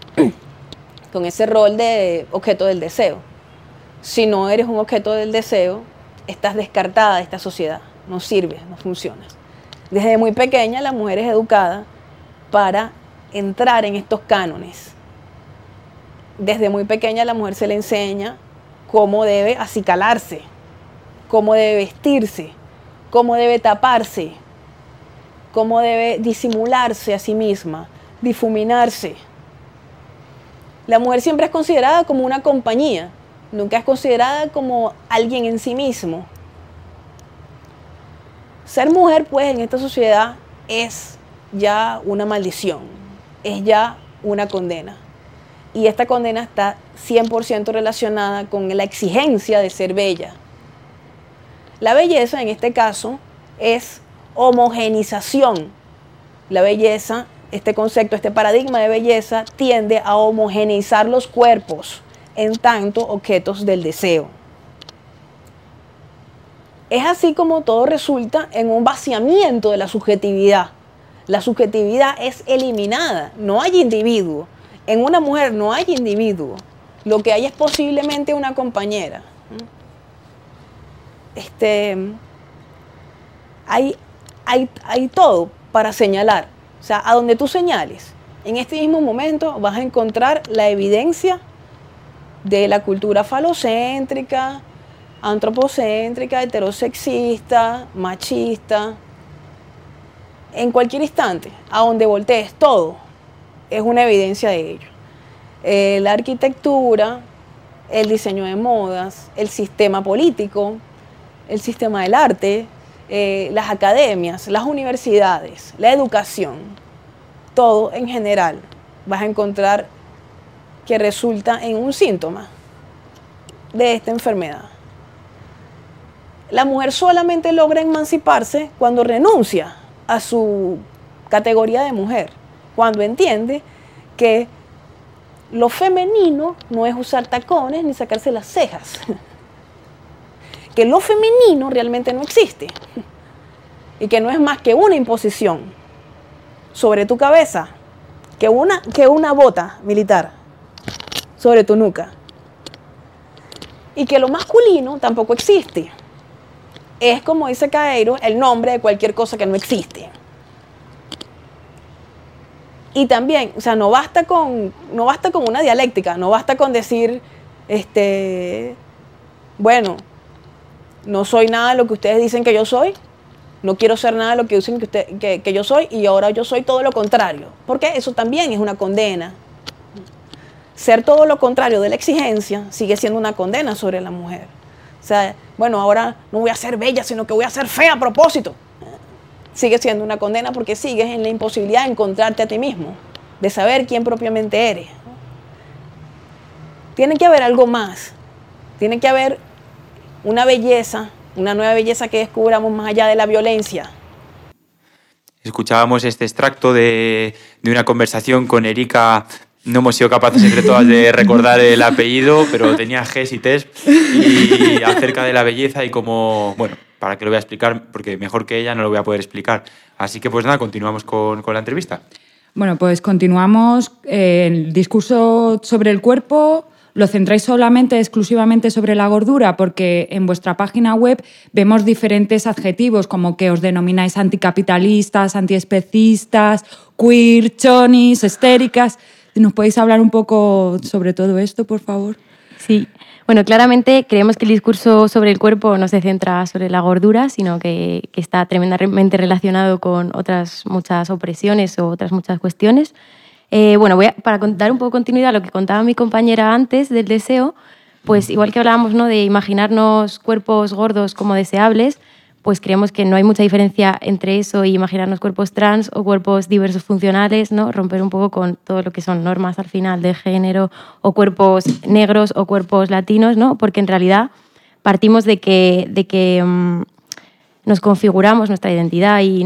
objeto del deseo. Si no eres un objeto del deseo, estás descartada de esta sociedad. No sirves, no funcionas. Desde muy pequeña la mujer es educada para entrar en estos cánones. Desde muy pequeña la mujer se le enseña cómo debe acicalarse, cómo debe vestirse, cómo debe taparse, cómo debe disimularse a sí misma, difuminarse. La mujer siempre es considerada como una compañía, nunca es considerada como alguien en sí mismo. Ser mujer, pues, en esta sociedad es ya una maldición, es ya una condena. Y esta condena está 100% relacionada con la exigencia de ser bella. La belleza, en este caso, es homogenización la belleza, este concepto, este paradigma de belleza tiende a homogeneizar los cuerpos en tanto objetos del deseo. Es así como todo resulta en un vaciamiento de la subjetividad. La subjetividad es eliminada, no hay individuo. En una mujer no hay individuo. Lo que hay es posiblemente una compañera. Hay todo para señalar. O sea, a donde tú señales, en este mismo momento vas a encontrar la evidencia de la cultura falocéntrica, antropocéntrica, heterosexista, machista. En cualquier instante, a donde voltees, todo es una evidencia de ello. La arquitectura, el diseño de modas, el sistema político, el sistema del arte, las academias, las universidades, la educación, todo en general vas a encontrar que resulta en un síntoma de esta enfermedad. La mujer solamente logra emanciparse cuando renuncia a su categoría de mujer, cuando entiende que lo femenino no es usar tacones ni sacarse las cejas, que lo femenino realmente no existe y que no es más que una imposición sobre tu cabeza, que una bota militar sobre tu nuca, y que lo masculino tampoco existe. Es, como dice Caeiro, el nombre de cualquier cosa que no existe. Y también, o sea, no basta con una dialéctica, no basta con decir, bueno, no soy nada de lo que ustedes dicen que yo soy, no quiero ser nada de lo que dicen que yo soy, y ahora yo soy todo lo contrario, porque eso también es una condena. Ser todo lo contrario de la exigencia sigue siendo una condena sobre la mujer. O sea, bueno, ahora no voy a ser bella, sino que voy a ser fea a propósito. Sigue siendo una condena porque sigues en la imposibilidad de encontrarte a ti mismo, de saber quién propiamente eres. Tiene que haber algo más. Tiene que haber una belleza, una nueva belleza que descubramos más allá de la violencia. Escuchábamos este extracto de una conversación con Erika. No hemos sido capaces entre todas de recordar el apellido, pero tenía Gs y Ts, y acerca de la belleza y cómo, bueno, para que lo voy a explicar, porque mejor que ella no lo voy a poder explicar. Así que pues nada, continuamos con la entrevista. Bueno, pues continuamos. El discurso sobre el cuerpo lo centráis solamente, exclusivamente sobre la gordura, porque en vuestra página web vemos diferentes adjetivos, como que os denomináis anticapitalistas, antiespecistas, queer, chonis, histéricas. ¿Nos podéis hablar un poco sobre todo esto, por favor? Sí. Bueno, claramente creemos que el discurso sobre el cuerpo no se centra sobre la gordura, sino que está tremendamente relacionado con otras muchas opresiones o otras muchas cuestiones. Bueno, para dar un poco continuidad a lo que contaba mi compañera antes del deseo, pues igual que hablábamos, ¿no?, de imaginarnos cuerpos gordos como deseables, pues creemos que no hay mucha diferencia entre eso y imaginarnos cuerpos trans o cuerpos diversos funcionales, ¿no? Romper un poco con todo lo que son normas al final de género, o cuerpos negros o cuerpos latinos, ¿no? Porque en realidad partimos de que nos configuramos nuestra identidad y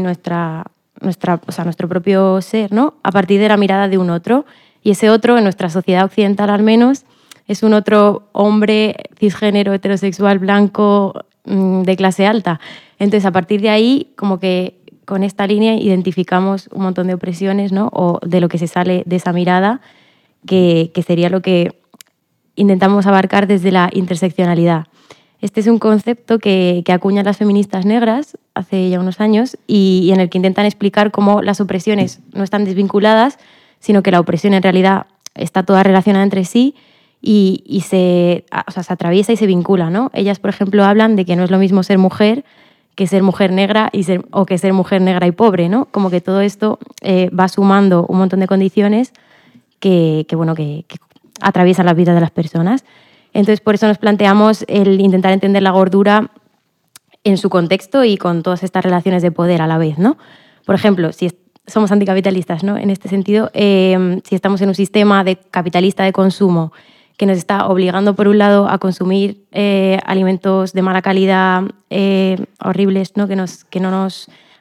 nuestro propio ser, ¿no?, a partir de la mirada de un otro. Y ese otro, en nuestra sociedad occidental al menos, es un otro hombre cisgénero, heterosexual, blanco, de clase alta. Entonces, a partir de ahí, como que con esta línea identificamos un montón de opresiones, ¿no?, o de lo que se sale de esa mirada, que sería lo que intentamos abarcar desde la interseccionalidad. Este es un concepto que acuñan las feministas negras hace ya unos años y en el que intentan explicar cómo las opresiones no están desvinculadas, sino que la opresión en realidad está toda relacionada entre sí y se atraviesa y se vincula, ¿no? Ellas, por ejemplo, hablan de que no es lo mismo ser mujer que ser mujer negra o que ser mujer negra y pobre, ¿no? Como que todo esto va sumando un montón de condiciones que atraviesan la vida de las personas. Entonces, por eso nos planteamos el intentar entender la gordura en su contexto y con todas estas relaciones de poder a la vez, ¿no? Por ejemplo, si somos anticapitalistas, ¿no?, en este sentido, si estamos en un sistema capitalista de consumo que nos está obligando, por un lado, a consumir alimentos de mala calidad, horribles, ¿no?, que no nos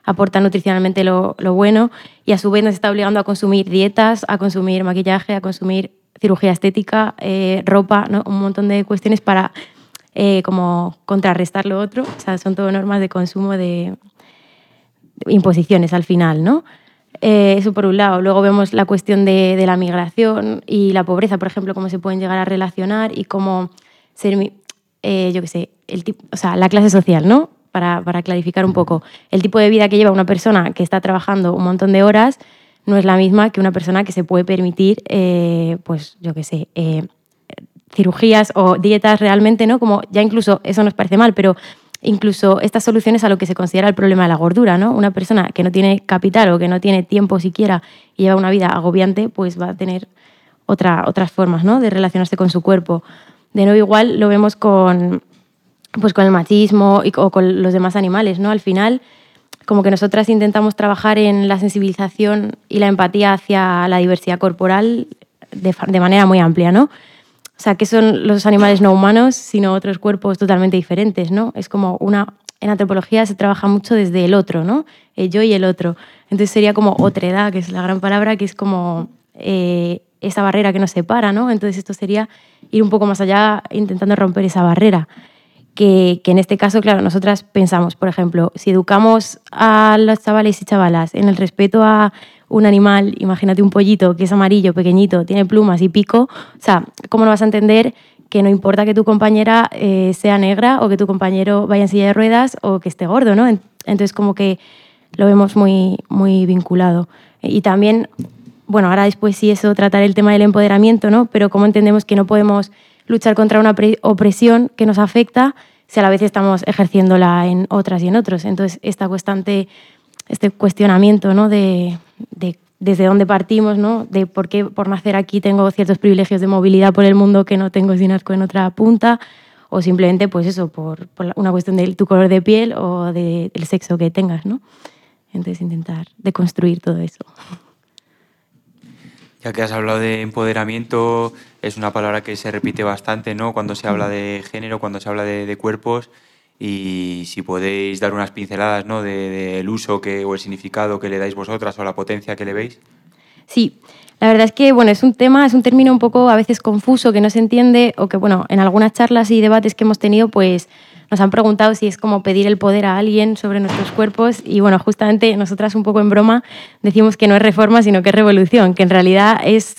aporta nutricionalmente lo bueno, y a su vez nos está obligando a consumir dietas, a consumir maquillaje, a consumir cirugía estética, ropa, ¿no? Un montón de cuestiones para como contrarrestar lo otro. O sea, son todo normas de consumo, de imposiciones al final, ¿no? Eso por un lado. Luego vemos la cuestión de la migración y la pobreza, por ejemplo, cómo se pueden llegar a relacionar y cómo ser, yo qué sé, la clase social, ¿no? Para clarificar un poco. El tipo de vida que lleva una persona que está trabajando un montón de horas no es la misma que una persona que se puede permitir, pues yo qué sé, cirugías o dietas realmente, ¿no? Como ya incluso, eso nos parece mal, pero incluso estas soluciones a lo que se considera el problema de la gordura, ¿no? Una persona que no tiene capital o que no tiene tiempo siquiera y lleva una vida agobiante, pues va a tener otras formas, ¿no? De relacionarse con su cuerpo. De nuevo, igual lo vemos con el machismo o con los demás animales, ¿no? Al final, como que nosotras intentamos trabajar en la sensibilización y la empatía hacia la diversidad corporal de manera muy amplia, ¿no? O sea, ¿qué son los animales no humanos sino otros cuerpos totalmente diferentes, ¿no? Es como en antropología se trabaja mucho desde el otro, ¿no? El yo y el otro. Entonces sería como otredad, que es la gran palabra, que es como esa barrera que nos separa, ¿no? Entonces esto sería ir un poco más allá intentando romper esa barrera. Que en este caso, claro, nosotras pensamos, por ejemplo, si educamos a los chavales y chavalas en el respeto a un animal, imagínate un pollito que es amarillo, pequeñito, tiene plumas y pico, o sea, ¿cómo no vas a entender que no importa que tu compañera sea negra o que tu compañero vaya en silla de ruedas o que esté gordo, ¿no? Entonces como que lo vemos muy, muy vinculado. Y también, bueno, ahora después sí eso, tratar el tema del empoderamiento, ¿no? Pero cómo entendemos que no podemos luchar contra una opresión que nos afecta si a la vez estamos ejerciéndola en otras y en otros. Entonces, este cuestionamiento, ¿no? de desde dónde partimos, ¿no? De por qué por nacer aquí tengo ciertos privilegios de movilidad por el mundo que no tengo si nazco en otra punta, o simplemente, pues eso, por una cuestión de tu color de piel o del sexo que tengas, ¿no? Entonces, intentar deconstruir todo eso. Ya que has hablado de empoderamiento, es una palabra que se repite bastante, ¿no? Cuando se habla de género, cuando se habla de cuerpos, y si podéis dar unas pinceladas, ¿no? Del uso o el significado que le dais vosotras o la potencia que le veis. Sí, la verdad es que bueno, es un término un poco a veces confuso, que no se entiende, o que bueno, en algunas charlas y debates que hemos tenido, pues nos han preguntado si es como pedir el poder a alguien sobre nuestros cuerpos, y bueno, justamente nosotras un poco en broma decimos que no es reforma sino que es revolución, que en realidad es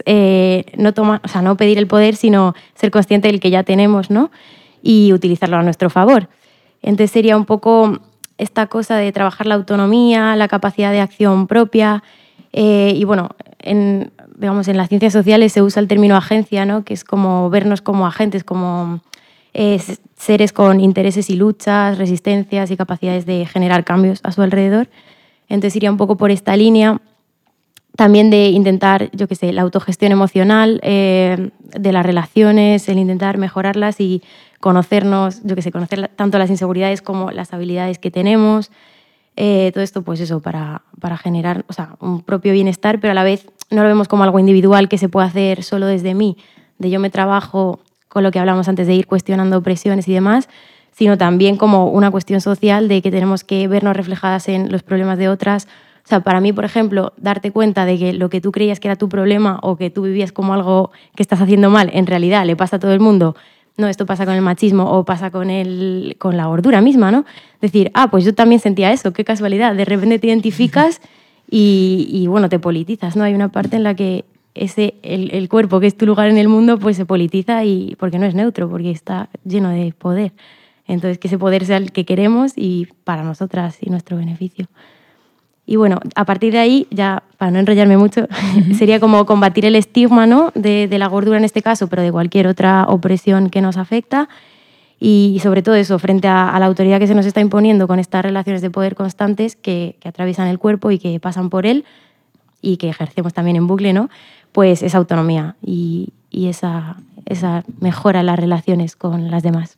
no pedir el poder, sino ser consciente del que ya tenemos, ¿no? Y utilizarlo a nuestro favor. Entonces sería un poco esta cosa de trabajar la autonomía, la capacidad de acción propia, y bueno, en las ciencias sociales se usa el término agencia, ¿no? Que es como vernos como agentes, como seres con intereses y luchas, resistencias y capacidades de generar cambios a su alrededor. Entonces iría un poco por esta línea. También de intentar, yo qué sé, la autogestión emocional de las relaciones, el intentar mejorarlas y conocernos, yo qué sé, conocer tanto las inseguridades como las habilidades que tenemos. Todo esto, pues eso, para generar, o sea, un propio bienestar, pero a la vez no lo vemos como algo individual que se puede hacer solo desde mí, de yo me trabajo con lo que hablamos antes de ir cuestionando opresiones y demás, sino también como una cuestión social de que tenemos que vernos reflejadas en los problemas de otras. O sea, para mí, por ejemplo, darte cuenta de que lo que tú creías que era tu problema o que tú vivías como algo que estás haciendo mal, en realidad le pasa a todo el mundo. No, esto pasa con el machismo o pasa con la gordura misma, ¿no? Decir, pues yo también sentía eso, qué casualidad. De repente te identificas y bueno, te politizas, ¿no? Hay una parte en la que el cuerpo, que es tu lugar en el mundo, pues se politiza porque no es neutro, porque está lleno de poder. Entonces, que ese poder sea el que queremos y para nosotras y nuestro beneficio. Y bueno, a partir de ahí, ya para no enrollarme mucho, sería como combatir el estigma, ¿no? de la gordura en este caso, pero de cualquier otra opresión que nos afecta. Y sobre todo eso, frente a la autoridad que se nos está imponiendo con estas relaciones de poder constantes que atraviesan el cuerpo y que pasan por él y que ejercemos también en bucle, ¿no? Pues esa autonomía y esa mejora en las relaciones con las demás.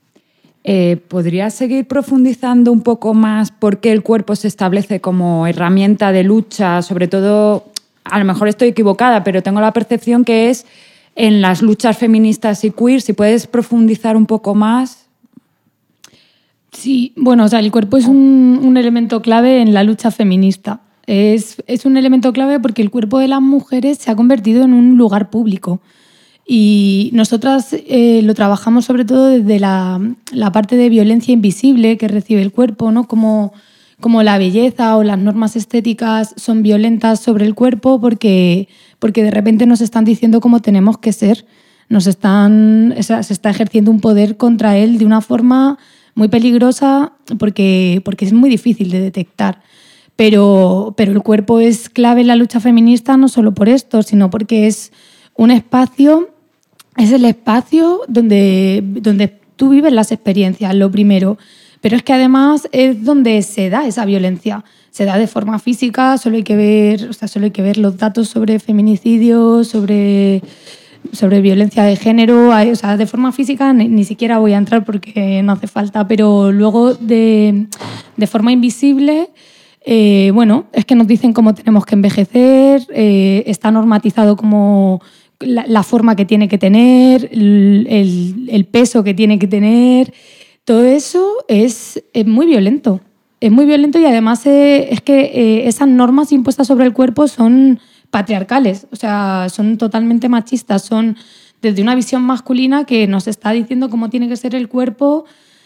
¿Podrías seguir profundizando un poco más por qué el cuerpo se establece como herramienta de lucha? Sobre todo, a lo mejor estoy equivocada, pero tengo la percepción que es en las luchas feministas y queer. Si puedes profundizar un poco más. Sí, bueno, o sea, el cuerpo es un elemento clave en la lucha feminista. Es un elemento clave porque el cuerpo de las mujeres se ha convertido en un lugar público. Y nosotras lo trabajamos sobre todo desde la parte de violencia invisible que recibe el cuerpo, ¿no? Como la belleza o las normas estéticas son violentas sobre el cuerpo porque de repente nos están diciendo cómo tenemos que ser. Se está ejerciendo un poder contra él de una forma muy peligrosa porque es muy difícil de detectar. Pero el cuerpo es clave en la lucha feminista no solo por esto, sino porque es un espacio, es el espacio donde tú vives las experiencias, lo primero. Pero es que además es donde se da esa violencia. Se da de forma física, solo hay que ver los datos sobre feminicidios, sobre violencia de género. O sea, de forma física ni siquiera voy a entrar porque no hace falta, pero luego de forma invisible, es que nos dicen cómo tenemos que envejecer, está normatizado como la forma que tiene que tener, el peso que tiene que tener. Todo eso es muy violento. Es muy violento y además es que esas normas impuestas sobre el cuerpo son patriarcales, o sea, son totalmente machistas, son desde una visión masculina que nos está diciendo cómo tiene que ser el cuerpo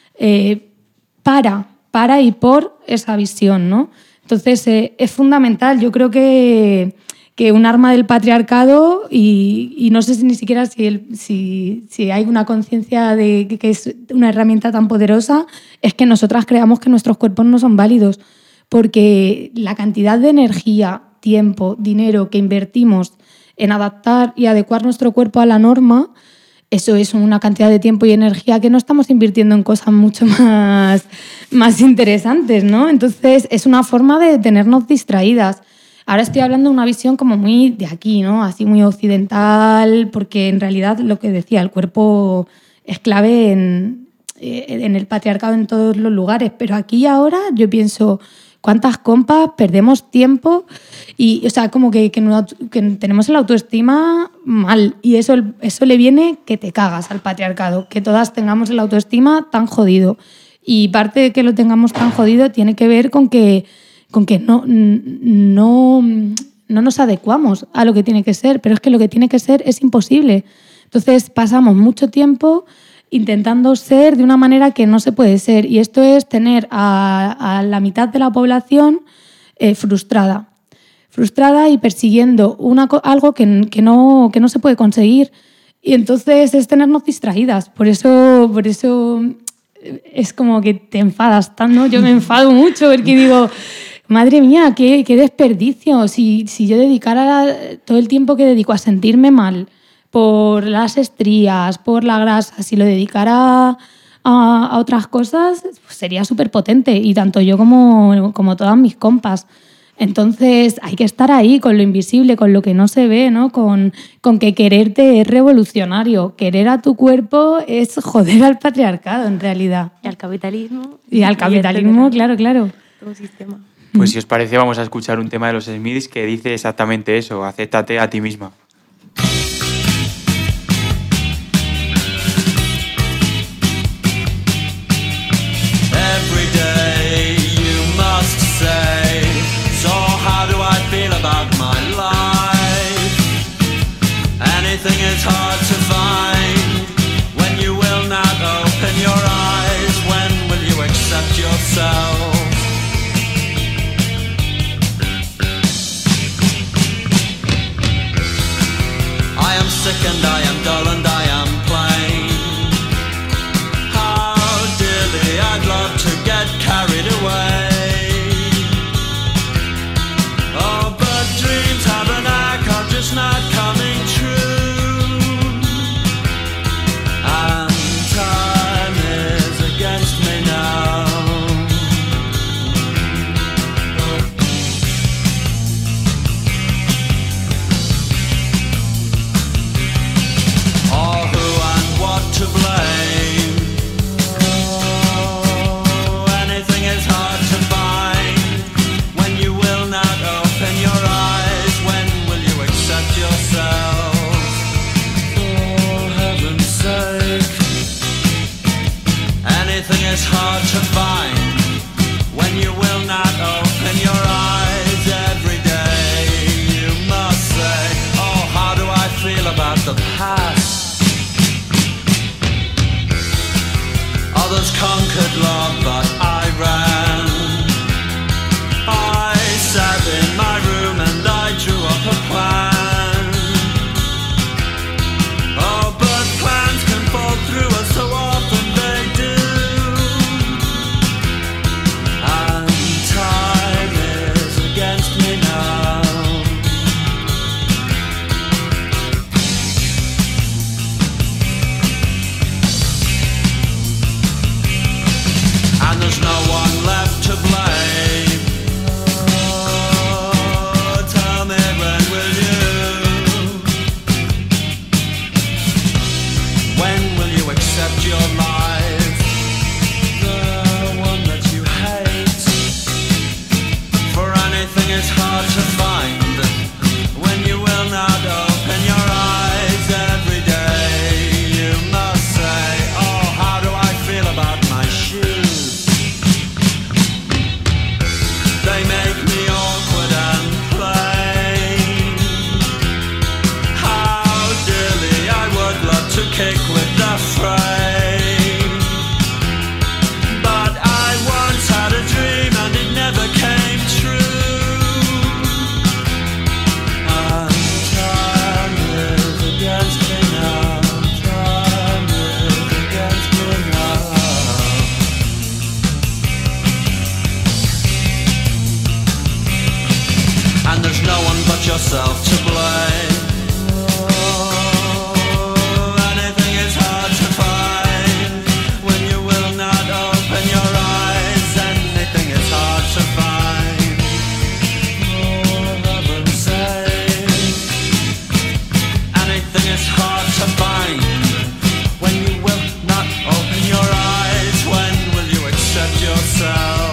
para y por esa visión, ¿no? Entonces, es fundamental. Yo creo que un arma del patriarcado, y no sé ni siquiera si hay una conciencia de que es una herramienta tan poderosa, es que nosotras creamos que nuestros cuerpos no son válidos, porque la cantidad de energía, tiempo, dinero que invertimos en adaptar y adecuar nuestro cuerpo a la norma, eso es una cantidad de tiempo y energía que no estamos invirtiendo en cosas mucho más interesantes, ¿no? Entonces, es una forma de tenernos distraídas. Ahora estoy hablando de una visión como muy de aquí, ¿no? Así muy occidental, porque en realidad lo que decía, el cuerpo es clave en el patriarcado en todos los lugares, pero aquí y ahora yo pienso cuántas compas perdemos tiempo y, o sea, como que tenemos la autoestima mal y eso le viene que te cagas al patriarcado, que todas tengamos la autoestima tan jodido. Y parte de que lo tengamos tan jodido tiene que ver con que no nos adecuamos a lo que tiene que ser, pero es que lo que tiene que ser es imposible. Entonces pasamos mucho tiempo intentando ser de una manera que no se puede ser, y esto es tener a la mitad de la población frustrada y persiguiendo algo que no se puede conseguir, y entonces es tenernos distraídas. Por eso es como que te enfadas tanto, ¿no? Yo me enfado mucho porque digo, madre mía, qué desperdicio. Si yo dedicara todo el tiempo que dedico a sentirme mal por las estrías, por la grasa, si lo dedicara a otras cosas, pues sería súper potente, y tanto yo como todas mis compas. Entonces hay que estar ahí con lo invisible, con lo que no se ve, ¿no? Con que quererte es revolucionario. Querer a tu cuerpo es joder al patriarcado, en realidad. Y al capitalismo. Y al capitalismo, claro. Todo un sistema. Pues si os parece, vamos a escuchar un tema de los Smiths que dice exactamente eso: acéptate a ti misma. Every day you must say, so how do I feel about my life? Anything is hard to find when you will not open your eyes. When will you accept yourself? got yourself to blame. Anything is hard to find when you will not open your eyes. Anything is hard to find. For heaven's sake. Anything is hard to find when you will not open your eyes. When will you accept yourself?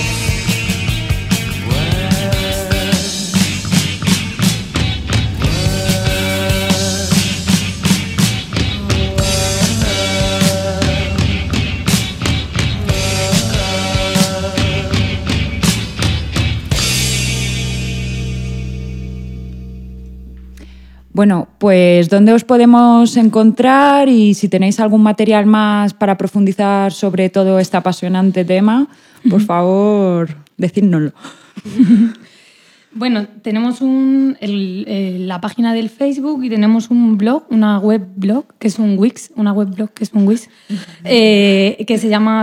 Bueno, pues ¿dónde os podemos encontrar? Y si tenéis algún material más para profundizar sobre todo este apasionante tema, por favor, decídnoslo. Bueno, tenemos la página del Facebook y tenemos un blog, una webblog, que es un Wix, que se llama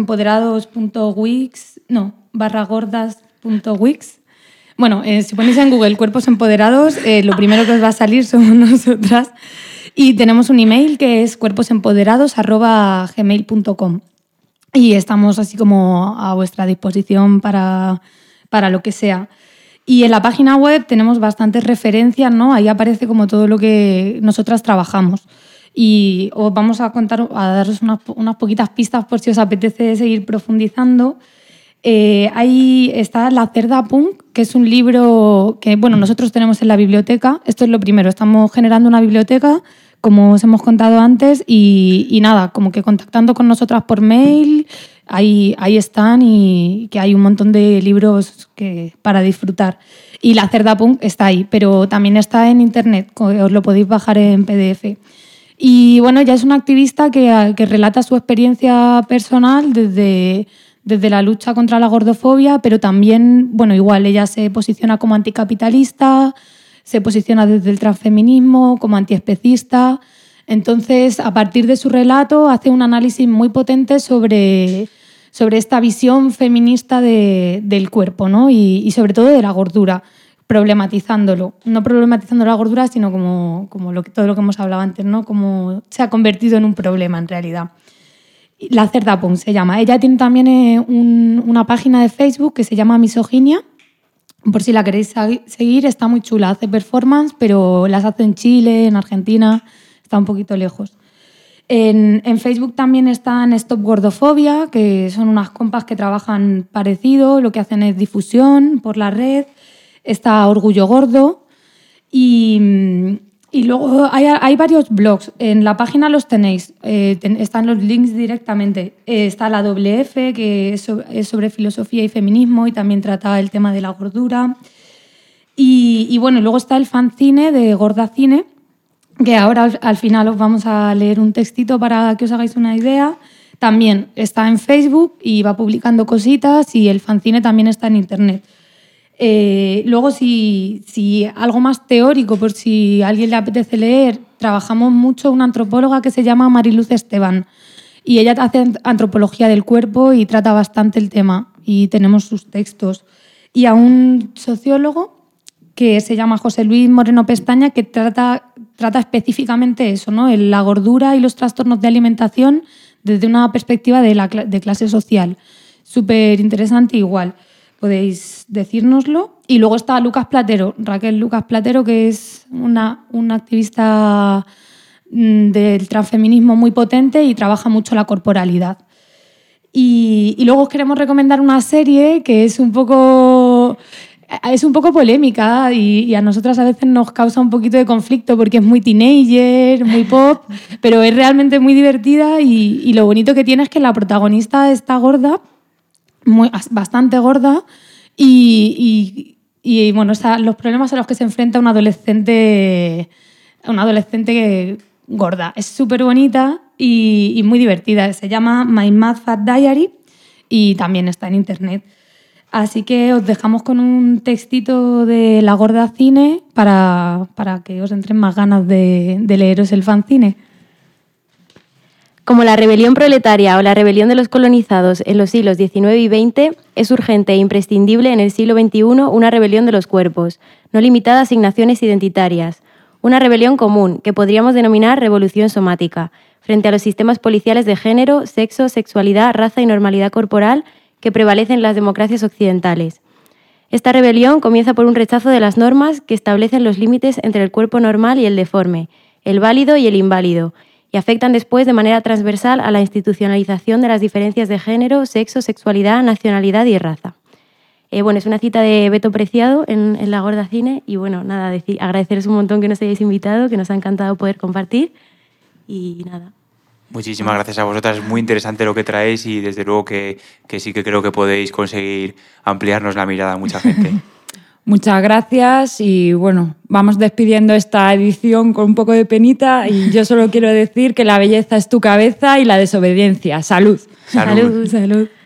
cuerposempoderados.wix, Bueno, si ponéis en Google Cuerpos Empoderados, lo primero que os va a salir somos nosotras. Y tenemos un email que es cuerposempoderados@gmail.com. Y estamos así como a vuestra disposición para lo que sea. Y en la página web tenemos bastantes referencias, ¿no? Ahí aparece como todo lo que nosotras trabajamos. Y os vamos a daros unas poquitas pistas por si os apetece seguir profundizando. Ahí está La Cerda Punk, que es un libro que nosotros tenemos en la biblioteca. Esto es lo primero, estamos generando una biblioteca, como os hemos contado antes, y nada, como que contactando con nosotras por mail, ahí están, y que hay un montón de libros para disfrutar. Y La Cerda Punk está ahí, pero también está en internet, os lo podéis bajar en PDF. Y bueno, ella es una activista que relata su experiencia personal desde la lucha contra la gordofobia, pero también, igual ella se posiciona como anticapitalista, se posiciona desde el transfeminismo, como antiespecista. Entonces, a partir de su relato, hace un análisis muy potente sobre esta visión feminista del cuerpo, ¿no? Y sobre todo de la gordura, problematizándolo. No problematizando la gordura, sino como todo lo que hemos hablado antes, ¿no? Como se ha convertido en un problema, en realidad. La Cerda Punk se llama. Ella tiene también una página de Facebook que se llama Misoginia. Por si la queréis seguir, está muy chula. Hace performance, pero las hace en Chile, en Argentina. Está un poquito lejos. En Facebook también están Stop Gordofobia, que son unas compas que trabajan parecido. Lo que hacen es difusión por la red. Está Orgullo Gordo. Y luego hay varios blogs. En la página los tenéis. Están los links directamente. Está la WF, que es sobre filosofía y feminismo y también trata el tema de la gordura. Y luego está el fanzine de Gorda Cine, que ahora al final os vamos a leer un textito para que os hagáis una idea. También está en Facebook y va publicando cositas, y el fanzine también está en internet. Luego, si algo más teórico, por si a alguien le apetece leer, trabajamos mucho una antropóloga que se llama Mariluz Esteban, y ella hace antropología del cuerpo y trata bastante el tema, y tenemos sus textos. Y a un sociólogo que se llama José Luis Moreno Pestaña, que trata específicamente eso, ¿no? La gordura y los trastornos de alimentación desde una perspectiva de clase social. Súper interesante igual. Podéis decírnoslo. Y luego está Raquel Lucas Platero, que es una activista del transfeminismo muy potente y trabaja mucho la corporalidad. Y luego os queremos recomendar una serie que es un poco polémica, y a nosotras a veces nos causa un poquito de conflicto porque es muy teenager, muy pop, pero es realmente muy divertida, y lo bonito que tiene es que la protagonista está gorda, bastante gorda, y los problemas a los que se enfrenta una adolescente gorda. Es súper bonita y muy divertida. Se llama My Mad Fat Diary y también está en internet. Así que os dejamos con un textito de La Gorda Cine para que os entren más ganas de leeros el fanzine. Como la rebelión proletaria o la rebelión de los colonizados en los siglos XIX y XX, es urgente e imprescindible en el siglo XXI una rebelión de los cuerpos, no limitada a asignaciones identitarias. Una rebelión común, que podríamos denominar revolución somática, frente a los sistemas policiales de género, sexo, sexualidad, raza y normalidad corporal que prevalecen en las democracias occidentales. Esta rebelión comienza por un rechazo de las normas que establecen los límites entre el cuerpo normal y el deforme, el válido y el inválido, y afectan después de manera transversal a la institucionalización de las diferencias de género, sexo, sexualidad, nacionalidad y raza. Es una cita de Beto Preciado en La Gorda Cine y nada, agradeceros un montón que nos hayáis invitado, que nos ha encantado poder compartir y nada. Muchísimas gracias a vosotras, es muy interesante lo que traéis y desde luego que sí que creo que podéis conseguir ampliarnos la mirada a mucha gente. Muchas gracias y vamos despidiendo esta edición con un poco de penita y yo solo quiero decir que la belleza es tu cabeza y la desobediencia. ¡Salud! ¡Salud! ¡Salud!